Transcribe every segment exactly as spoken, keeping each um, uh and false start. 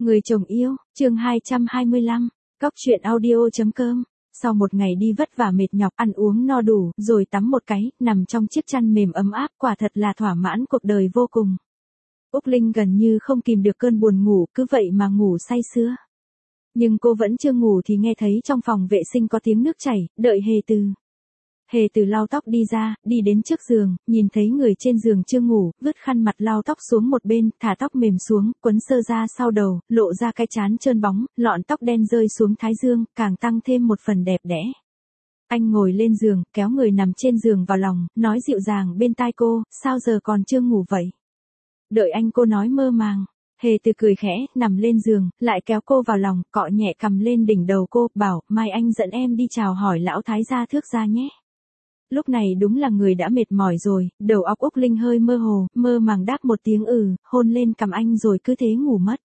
Người chồng yêu, chương hai trăm hai mươi lăm, cóc truyện audio.com. Sau một ngày đi vất vả mệt nhọc, ăn uống no đủ, rồi tắm một cái, nằm trong chiếc chăn mềm ấm áp, quả thật là thỏa mãn cuộc đời vô cùng. Úc Linh gần như không kìm được cơn buồn ngủ, cứ vậy mà ngủ say sưa. Nhưng cô vẫn chưa ngủ thì nghe thấy trong phòng vệ sinh có tiếng nước chảy, đợi Hề Từ. Hề Từ lau tóc đi ra, đi đến trước giường, nhìn thấy người trên giường chưa ngủ, vứt khăn mặt lau tóc xuống một bên, thả tóc mềm xuống, quấn sơ ra sau đầu, lộ ra cái trán trơn bóng, lọn tóc đen rơi xuống thái dương, càng tăng thêm một phần đẹp đẽ. Anh ngồi lên giường, kéo người nằm trên giường vào lòng, nói dịu dàng bên tai cô, sao giờ còn chưa ngủ vậy? Đợi anh, cô nói mơ màng. Hề Từ cười khẽ, nằm lên giường, lại kéo cô vào lòng, cọ nhẹ cầm lên đỉnh đầu cô, bảo, mai anh dẫn em đi chào hỏi lão thái gia thước gia nhé. Lúc này đúng là người đã mệt mỏi rồi, đầu óc Úc Linh hơi mơ hồ, mơ màng đáp một tiếng ừ, hôn lên cằm anh rồi cứ thế ngủ mất.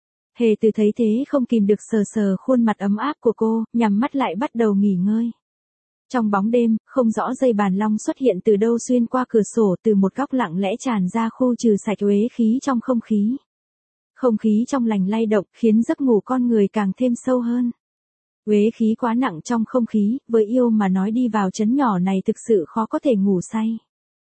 Hề Từ thấy thế không kìm được sờ sờ khuôn mặt ấm áp của cô, nhắm mắt lại bắt đầu nghỉ ngơi. Trong bóng đêm, không rõ dây bàn long xuất hiện từ đâu xuyên qua cửa sổ, từ một góc lặng lẽ tràn ra khu trừ sạch uế khí trong không khí. Không khí trong lành lay động, khiến giấc ngủ con người càng thêm sâu hơn. Uế khí quá nặng trong không khí, với yêu mà nói đi vào trấn nhỏ này thực sự khó có thể ngủ say.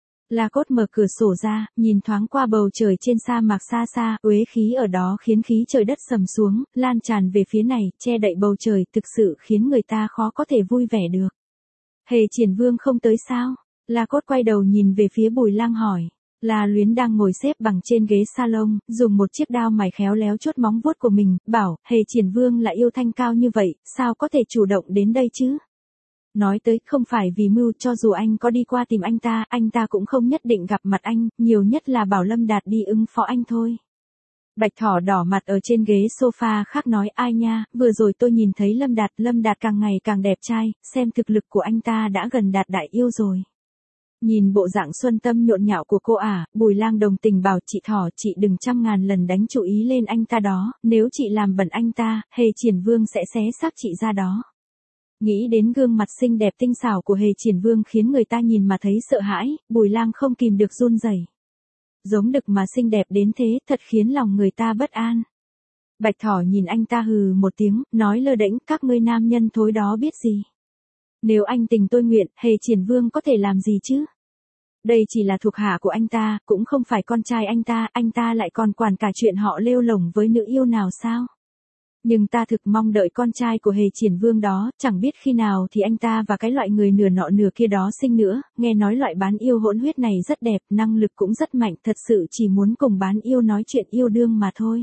La Cốt mở cửa sổ ra, nhìn thoáng qua bầu trời trên sa mạc xa xa, uế khí ở đó khiến khí trời đất sầm xuống, lan tràn về phía này, che đậy bầu trời, thực sự khiến người ta khó có thể vui vẻ được. Hề Triển Vương không tới sao? La Cốt quay đầu nhìn về phía Bùi Lang hỏi. La Luyến đang ngồi xếp bằng trên ghế salon, dùng một chiếc đao mài khéo léo chốt móng vuốt của mình, bảo, Hề Triển Vương là yêu thanh cao như vậy, sao có thể chủ động đến đây chứ? Nói tới, không phải vì mưu, cho dù anh có đi qua tìm anh ta, anh ta cũng không nhất định gặp mặt anh, nhiều nhất là bảo Lâm Đạt đi ứng phó anh thôi. Bạch Thỏ đỏ mặt ở trên ghế sofa khác nói, ai nha, vừa rồi tôi nhìn thấy Lâm Đạt, Lâm Đạt càng ngày càng đẹp trai, xem thực lực của anh ta đã gần đạt đại yêu rồi. Nhìn bộ dạng xuân tâm nhộn nhạo của cô à, Bùi Lang đồng tình bảo, chị Thỏ, chị đừng trăm ngàn lần đánh chú ý lên anh ta đó, nếu chị làm bẩn anh ta, Hề Triển Vương sẽ xé xác chị ra đó. Nghĩ đến gương mặt xinh đẹp tinh xảo của Hề Triển Vương khiến người ta nhìn mà thấy sợ hãi, Bùi Lang không kìm được run rẩy. Giống đực mà xinh đẹp đến thế, thật khiến lòng người ta bất an. Bạch Thỏ nhìn anh ta hừ một tiếng, nói lơ đễnh, các ngươi nam nhân thối đó biết gì. Nếu anh tình tôi nguyện, Hề Triển Vương có thể làm gì chứ? Đây chỉ là thuộc hạ của anh ta, cũng không phải con trai anh ta, anh ta lại còn quản cả chuyện họ lêu lổng với nữ yêu nào sao? Nhưng ta thực mong đợi con trai của Hề Triển Vương đó, chẳng biết khi nào thì anh ta và cái loại người nửa nọ nửa kia đó sinh nữa, nghe nói loại bán yêu hỗn huyết này rất đẹp, năng lực cũng rất mạnh, thật sự chỉ muốn cùng bán yêu nói chuyện yêu đương mà thôi.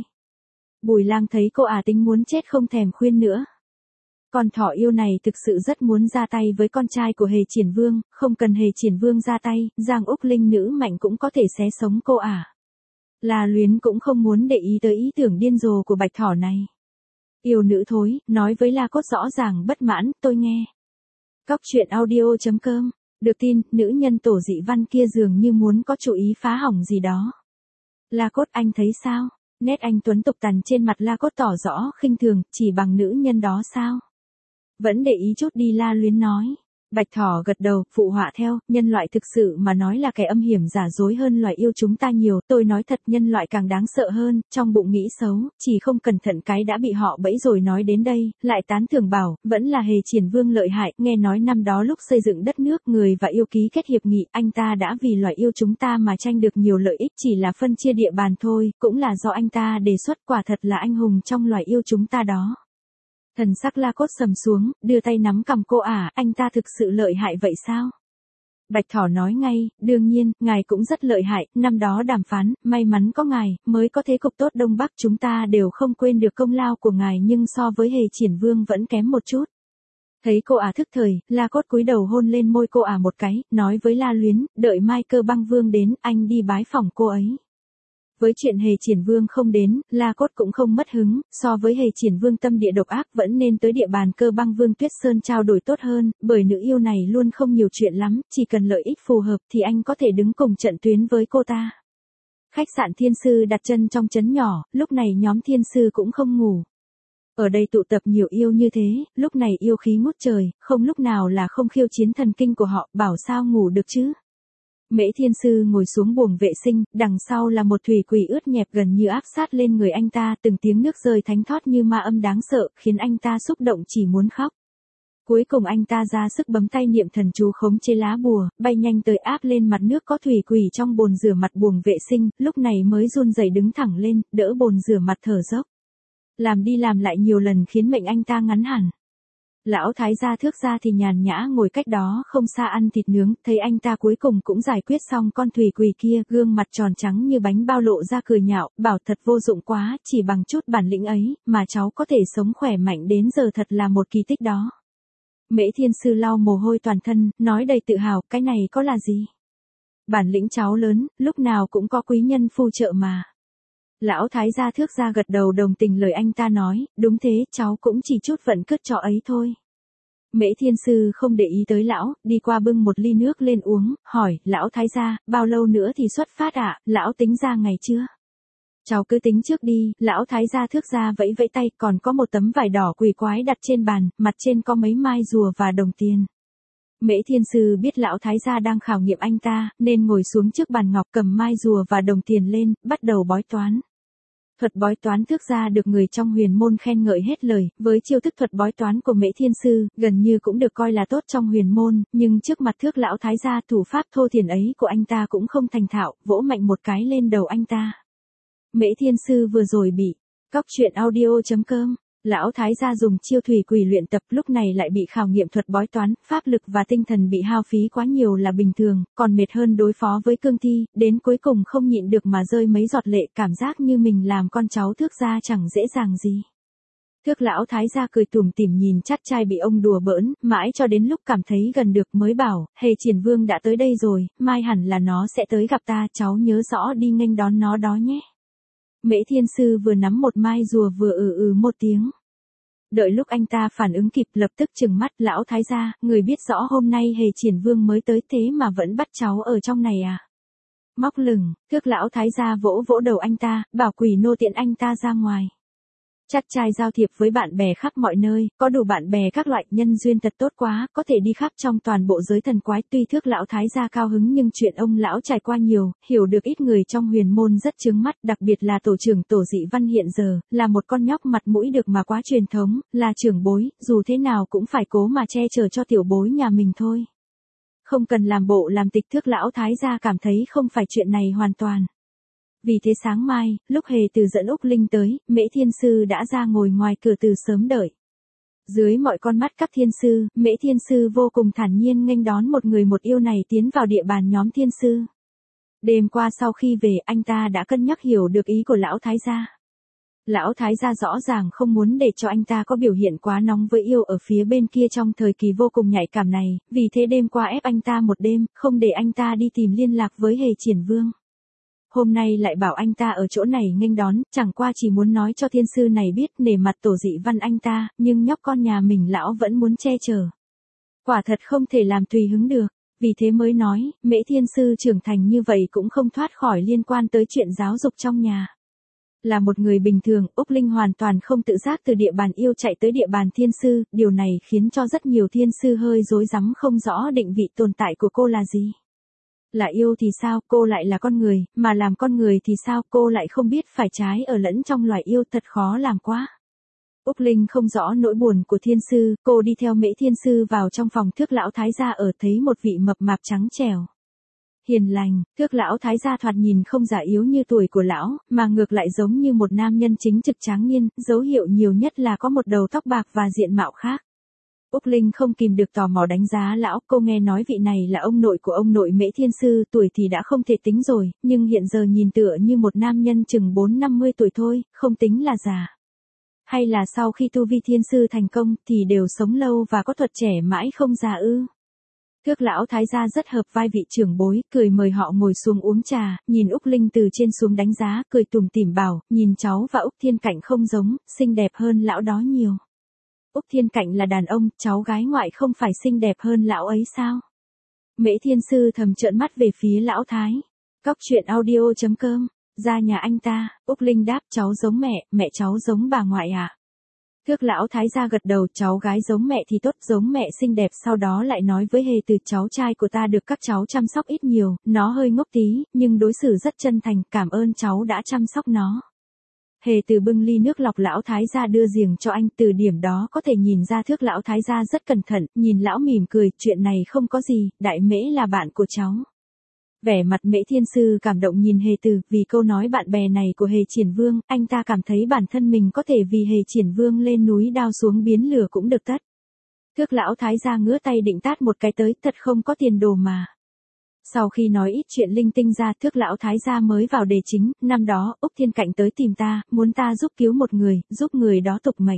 Bùi Lang thấy cô ả tính muốn chết không thèm khuyên nữa. Con thỏ yêu này thực sự rất muốn ra tay với con trai của Hề Triển Vương, không cần Hề Triển Vương ra tay, Giang Úc Linh nữ mạnh cũng có thể xé sống cô ả. La Luyến cũng không muốn để ý tới ý tưởng điên rồ của Bạch Thỏ này. Yêu nữ thối, nói với La Cốt rõ ràng bất mãn, tôi nghe. Cóc truyện audio.com, được tin, nữ nhân tổ dị văn kia dường như muốn có chủ ý phá hỏng gì đó. La Cốt, anh thấy sao? Nét anh tuấn tục tằn trên mặt La Cốt tỏ rõ khinh thường, chỉ bằng nữ nhân đó sao? Vẫn để ý chút đi, La Luyến nói. Bạch Thỏ gật đầu, phụ họa theo, nhân loại thực sự mà nói là kẻ âm hiểm giả dối hơn loài yêu chúng ta nhiều, tôi nói thật, nhân loại càng đáng sợ hơn, trong bụng nghĩ xấu, chỉ không cẩn thận cái đã bị họ bẫy rồi. Nói đến đây, lại tán thưởng bảo, vẫn là Hề Triển Vương lợi hại, nghe nói năm đó lúc xây dựng đất nước người và yêu ký kết hiệp nghị, anh ta đã vì loài yêu chúng ta mà tranh được nhiều lợi ích, chỉ là phân chia địa bàn thôi, cũng là do anh ta đề xuất, quả thật là anh hùng trong loài yêu chúng ta đó. Thần sắc La Cốt sầm xuống, đưa tay nắm cằm cô ả, anh ta thực sự lợi hại vậy sao? Bạch Thỏ nói ngay, đương nhiên, ngài cũng rất lợi hại, năm đó đàm phán, may mắn có ngài, mới có thế cục tốt Đông Bắc, chúng ta đều không quên được công lao của ngài, nhưng so với Hề Triển Vương vẫn kém một chút. Thấy cô ả thức thời, La Cốt cúi đầu hôn lên môi cô ả một cái, nói với La Luyến, đợi mai Cơ Băng Vương đến, anh đi bái phỏng cô ấy. Với chuyện Hề Triển Vương không đến, La Cốt cũng không mất hứng, so với Hề Triển Vương tâm địa độc ác vẫn nên tới địa bàn Cơ Băng Vương Tuyết Sơn trao đổi tốt hơn, bởi nữ yêu này luôn không nhiều chuyện lắm, chỉ cần lợi ích phù hợp thì anh có thể đứng cùng trận tuyến với cô ta. Khách sạn Thiên Sư đặt chân trong trấn nhỏ, lúc này nhóm Thiên Sư cũng không ngủ. Ở đây tụ tập nhiều yêu như thế, lúc này yêu khí ngút trời, không lúc nào là không khiêu chiến thần kinh của họ, bảo sao ngủ được chứ. Mễ Thiên Sư ngồi xuống buồng vệ sinh, đằng sau là một thủy quỷ ướt nhẹp gần như áp sát lên người anh ta, từng tiếng nước rơi thánh thót như ma âm đáng sợ, khiến anh ta xúc động chỉ muốn khóc. Cuối cùng anh ta ra sức bấm tay niệm thần chú khống chế lá bùa, bay nhanh tới áp lên mặt nước có thủy quỷ trong bồn rửa mặt buồng vệ sinh, lúc này mới run rẩy đứng thẳng lên, đỡ bồn rửa mặt thở dốc. Làm đi làm lại nhiều lần khiến mệnh anh ta ngắn hẳn. Lão thái gia Thước gia thì nhàn nhã ngồi cách đó không xa ăn thịt nướng, thấy anh ta cuối cùng cũng giải quyết xong con thủy quỷ kia, gương mặt tròn trắng như bánh bao lộ ra cười nhạo, bảo thật vô dụng quá, chỉ bằng chút bản lĩnh ấy, mà cháu có thể sống khỏe mạnh đến giờ thật là một kỳ tích đó. Mễ Thiên Sư lau mồ hôi toàn thân, nói đầy tự hào, cái này có là gì? Bản lĩnh cháu lớn, lúc nào cũng có quý nhân phù trợ mà. Lão thái gia Thước gia gật đầu đồng tình lời anh ta nói, đúng thế, cháu cũng chỉ chút vận cất cho ấy thôi. Mễ Thiên Sư không để ý tới lão, đi qua bưng một ly nước lên uống, hỏi, lão thái gia, bao lâu nữa thì xuất phát ạ, à? Lão tính ra ngày chưa? Cháu cứ tính trước đi, lão thái gia Thước gia vẫy vẫy tay, còn có một tấm vải đỏ quỷ quái đặt trên bàn, mặt trên có mấy mai rùa và đồng tiền. Mễ Thiên Sư biết lão thái gia đang khảo nghiệm anh ta, nên ngồi xuống trước bàn ngọc cầm mai rùa và đồng tiền lên, bắt đầu bói toán. Thuật bói toán Thước gia được người trong huyền môn khen ngợi hết lời, với chiêu thức thuật bói toán của Mễ Thiên Sư, gần như cũng được coi là tốt trong huyền môn, nhưng trước mặt Thước lão thái gia thủ pháp thô thiển ấy của anh ta cũng không thành thạo, vỗ mạnh một cái lên đầu anh ta. Mễ Thiên Sư vừa rồi bị cóc truyện audio chấm com. Lão thái gia dùng chiêu thủy quỷ luyện tập, lúc này lại bị khảo nghiệm thuật bói toán, pháp lực và tinh thần bị hao phí quá nhiều là bình thường, còn mệt hơn đối phó với cương thi, đến cuối cùng không nhịn được mà rơi mấy giọt lệ, cảm giác như mình làm con cháu Thước gia chẳng dễ dàng gì. Thước lão thái gia cười tủm tỉm nhìn chắt trai bị ông đùa bỡn, mãi cho đến lúc cảm thấy gần được mới bảo, Hề Triển Vương đã tới đây rồi, mai hẳn là nó sẽ tới gặp ta, cháu nhớ rõ đi nghênh đón nó đó nhé. Mễ Thiên Sư vừa nắm một mai rùa vừa ừ ừ một tiếng. Đợi lúc anh ta phản ứng kịp lập tức trừng mắt, lão thái gia, người biết rõ hôm nay Hề Triển Vương mới tới thế mà vẫn bắt cháu ở trong này à? Móc lửng, Thước lão thái gia vỗ vỗ đầu anh ta, bảo quỷ nô tiện anh ta ra ngoài. Chắt trai giao thiệp với bạn bè khắp mọi nơi, có đủ bạn bè các loại, nhân duyên thật tốt quá, có thể đi khắp trong toàn bộ giới thần quái. Tuy Thước lão thái gia cao hứng nhưng chuyện ông lão trải qua nhiều, hiểu được ít người trong huyền môn rất chướng mắt, đặc biệt là tổ trưởng tổ dị văn hiện giờ, là một con nhóc mặt mũi được mà quá truyền thống, là trưởng bối, dù thế nào cũng phải cố mà che chở cho tiểu bối nhà mình thôi. Không cần làm bộ làm tịch, Thước lão thái gia cảm thấy không phải chuyện này hoàn toàn. Vì thế sáng mai, lúc Hề Từ dẫn Úc Linh tới, Mễ Thiên Sư đã ra ngồi ngoài cửa từ sớm đợi. Dưới mọi con mắt các thiên sư, Mễ Thiên Sư vô cùng thản nhiên nghênh đón một người một yêu này tiến vào địa bàn nhóm thiên sư. Đêm qua sau khi về, anh ta đã cân nhắc hiểu được ý của lão thái gia. Lão thái gia rõ ràng không muốn để cho anh ta có biểu hiện quá nóng với yêu ở phía bên kia trong thời kỳ vô cùng nhạy cảm này, vì thế đêm qua ép anh ta một đêm, không để anh ta đi tìm liên lạc với Hề Triển Vương. Hôm nay lại bảo anh ta ở chỗ này nghênh đón, chẳng qua chỉ muốn nói cho thiên sư này biết nể mặt tổ dị văn anh ta, nhưng nhóc con nhà mình lão vẫn muốn che chở. Quả thật không thể làm tùy hứng được, vì thế mới nói, Mễ Thiên Sư trưởng thành như vậy cũng không thoát khỏi liên quan tới chuyện giáo dục trong nhà. Là một người bình thường, Úc Linh hoàn toàn không tự giác từ địa bàn yêu chạy tới địa bàn thiên sư, điều này khiến cho rất nhiều thiên sư hơi rối rắm không rõ định vị tồn tại của cô là gì. Là yêu thì sao, cô lại là con người, mà làm con người thì sao, cô lại không biết phải trái ở lẫn trong loài yêu, thật khó làm quá. Úc Linh không rõ nỗi buồn của thiên sư, cô đi theo Mễ Thiên Sư vào trong phòng Thước lão thái gia ở, thấy một vị mập mạp trắng trẻo. Hiền lành, Thước lão thái gia thoạt nhìn không già yếu như tuổi của lão, mà ngược lại giống như một nam nhân chính trực tráng niên, dấu hiệu nhiều nhất là có một đầu tóc bạc và diện mạo khác. Úc Linh không kìm được tò mò đánh giá lão, cô nghe nói vị này là ông nội của ông nội Mễ Thiên Sư, tuổi thì đã không thể tính rồi, nhưng hiện giờ nhìn tựa như một nam nhân chừng bốn năm mươi tuổi thôi, không tính là già. Hay là sau khi tu vi thiên sư thành công thì đều sống lâu và có thuật trẻ mãi không già ư? Thước lão thái gia rất hợp vai vị trưởng bối, cười mời họ ngồi xuống uống trà, nhìn Úc Linh từ trên xuống đánh giá, cười tủm tỉm bảo, nhìn cháu và Úc Thiên Cảnh không giống, xinh đẹp hơn lão đó nhiều. Úc Thiên Cảnh là đàn ông, cháu gái ngoại không phải xinh đẹp hơn lão ấy sao? Mễ Thiên Sư thầm trợn mắt về phía lão thái. Cóc truyện audio chấm com, ra nhà anh ta, Úc Linh đáp, cháu giống mẹ, mẹ cháu giống bà ngoại à? Thước lão thái gia gật đầu, cháu gái giống mẹ thì tốt, giống mẹ xinh đẹp, sau đó lại nói với Hề Từ, cháu trai của ta được các cháu chăm sóc ít nhiều, nó hơi ngốc tí, nhưng đối xử rất chân thành, cảm ơn cháu đã chăm sóc nó. Hề Từ bưng ly nước lọc lão thái gia đưa giềng cho anh, từ điểm đó có thể nhìn ra Thước lão thái gia rất cẩn thận, nhìn lão mỉm cười, chuyện này không có gì, Đại Mễ là bạn của cháu. Vẻ mặt Mễ Thiên Sư cảm động nhìn Hề Từ, vì câu nói bạn bè này của Hề Triển Vương, anh ta cảm thấy bản thân mình có thể vì Hề Triển Vương lên núi đao xuống biến lửa cũng được tất. Thước lão thái gia ngứa tay định tát một cái tới, thật không có tiền đồ mà. Sau khi nói ít chuyện linh tinh ra, Thước lão thái gia mới vào đề chính, năm đó, Úc Thiên Cạnh tới tìm ta, muốn ta giúp cứu một người, giúp người đó tục mệnh.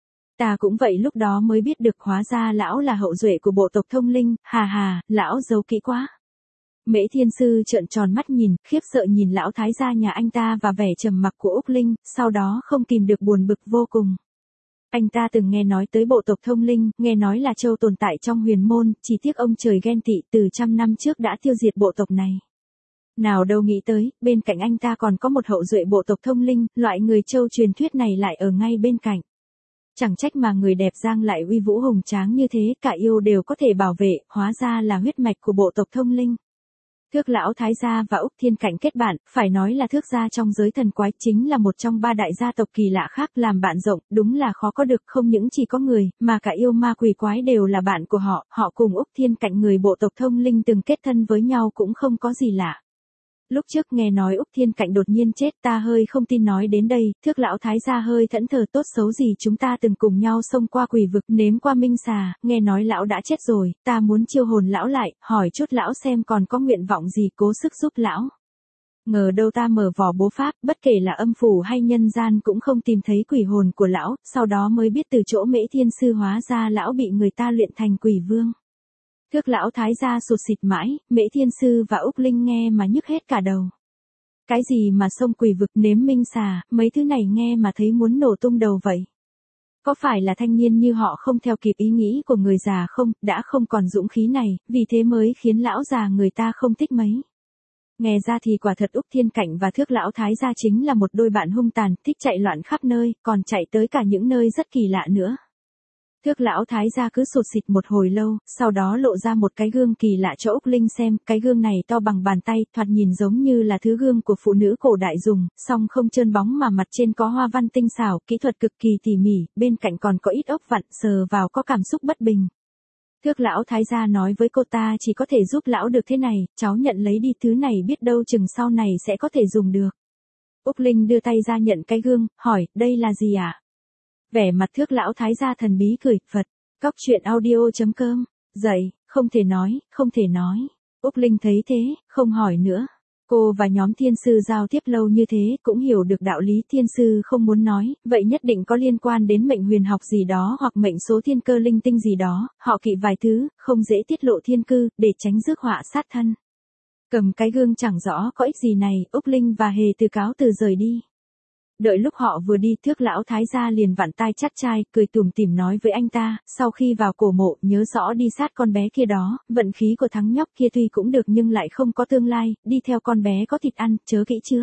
Ta cũng vậy, lúc đó mới biết được hóa ra lão là hậu duệ của bộ tộc Thông Linh, hà hà, lão giấu kỹ quá. Mễ Thiên Sư trợn tròn mắt nhìn, khiếp sợ nhìn lão thái gia nhà anh ta và vẻ trầm mặc của Úc Linh, sau đó không kìm được buồn bực vô cùng. Anh ta từng nghe nói tới bộ tộc Thông Linh, nghe nói là châu tồn tại trong huyền môn, chỉ tiếc ông trời ghen tị, từ trăm năm trước đã tiêu diệt bộ tộc này. Nào đâu nghĩ tới, bên cạnh anh ta còn có một hậu duệ bộ tộc Thông Linh, loại người châu truyền thuyết này lại ở ngay bên cạnh. Chẳng trách mà người đẹp Giang lại uy vũ hùng tráng như thế, cả yêu đều có thể bảo vệ, hóa ra là huyết mạch của bộ tộc Thông Linh. Thước lão thái gia và Úc Thiên Cạnh kết bạn, phải nói là Thước gia trong giới thần quái chính là một trong ba đại gia tộc kỳ lạ khác, làm bạn rộng, đúng là khó có được, không những chỉ có người, mà cả yêu ma quỷ quái đều là bạn của họ, họ cùng Úc Thiên Cạnh người bộ tộc Thông Linh từng kết thân với nhau cũng không có gì lạ. Lúc trước nghe nói Úc Thiên Cạnh đột nhiên chết, ta hơi không tin, nói đến đây, Thước lão thái gia hơi thẫn thờ, tốt xấu gì chúng ta từng cùng nhau xông qua quỷ vực, nếm qua minh xà, nghe nói lão đã chết rồi, ta muốn chiêu hồn lão lại, hỏi chút lão xem còn có nguyện vọng gì, cố sức giúp lão. Ngờ đâu ta mở vỏ bố pháp, bất kể là âm phủ hay nhân gian cũng không tìm thấy quỷ hồn của lão, sau đó mới biết từ chỗ Mễ Thiên Sư hóa ra lão bị người ta luyện thành quỷ vương. Thước lão thái gia sụt sịt mãi, Mễ Thiên Sư và Úc Linh nghe mà nhức hết cả đầu. Cái gì mà sông quỷ vực, nếm minh xà, mấy thứ này nghe mà thấy muốn nổ tung đầu vậy. Có phải là thanh niên như họ không theo kịp ý nghĩ của người già không, đã không còn dũng khí này, vì thế mới khiến lão già người ta không thích mấy. Nghe ra thì quả thật Úc Thiên Cạnh và Thước lão thái gia chính là một đôi bạn hung tàn, thích chạy loạn khắp nơi, còn chạy tới cả những nơi rất kỳ lạ nữa. Thước lão thái gia cứ sụt sịt một hồi lâu, sau đó lộ ra một cái gương kỳ lạ cho Úc Linh xem, cái gương này to bằng bàn tay, thoạt nhìn giống như là thứ gương của phụ nữ cổ đại dùng, song không trơn bóng mà mặt trên có hoa văn tinh xảo, kỹ thuật cực kỳ tỉ mỉ, bên cạnh còn có ít ốc vặn, sờ vào có cảm xúc bất bình. Thước lão thái gia nói với cô, ta chỉ có thể giúp lão được thế này, cháu nhận lấy đi, thứ này biết đâu chừng sau này sẽ có thể dùng được. Úc Linh đưa tay ra nhận cái gương, hỏi, đây là gì ạ? À? Vẻ mặt Thước lão thái gia thần bí cười, Phật, cóc truyện audio chấm com, dậy, không thể nói, không thể nói. Úc Linh thấy thế, không hỏi nữa. Cô và nhóm thiên sư giao tiếp lâu như thế, cũng hiểu được đạo lý, thiên sư không muốn nói, vậy nhất định có liên quan đến mệnh huyền học gì đó hoặc mệnh số thiên cơ linh tinh gì đó, họ kỵ vài thứ, không dễ tiết lộ thiên cư, để tránh rước họa sát thân. Cầm cái gương chẳng rõ có ích gì này, Úc Linh và Hề Từ cáo từ rời đi. Đợi lúc họ vừa đi, Thước lão thái gia liền vặn tai chắt chai, cười tủm tỉm nói với anh ta, sau khi vào cổ mộ, nhớ rõ đi sát con bé kia đó, vận khí của thằng nhóc kia tuy cũng được nhưng lại không có tương lai, đi theo con bé có thịt ăn, chớ kỹ chưa?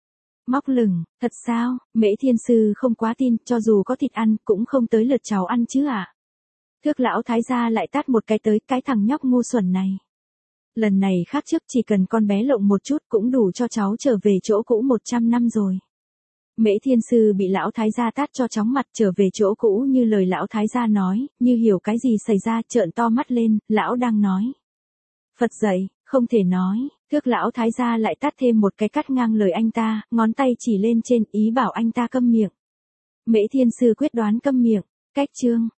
Móc lửng, thật sao? Mễ Thiên Sư không quá tin, cho dù có thịt ăn, cũng không tới lượt cháu ăn chứ à? Thước lão thái gia lại tát một cái tới, cái thằng nhóc ngu xuẩn này. Lần này khác trước, chỉ cần con bé lộng một chút cũng đủ cho cháu trở về chỗ cũ một trăm năm rồi. Mễ Thiên Sư bị lão thái gia tát cho chóng mặt, trở về chỗ cũ như lời lão thái gia nói, như hiểu cái gì xảy ra, trợn to mắt lên, lão đang nói. Phật dậy, không thể nói, Thước lão thái gia lại tát thêm một cái cắt ngang lời anh ta, ngón tay chỉ lên trên, ý bảo anh ta câm miệng. Mễ Thiên Sư quyết đoán câm miệng, cách chương.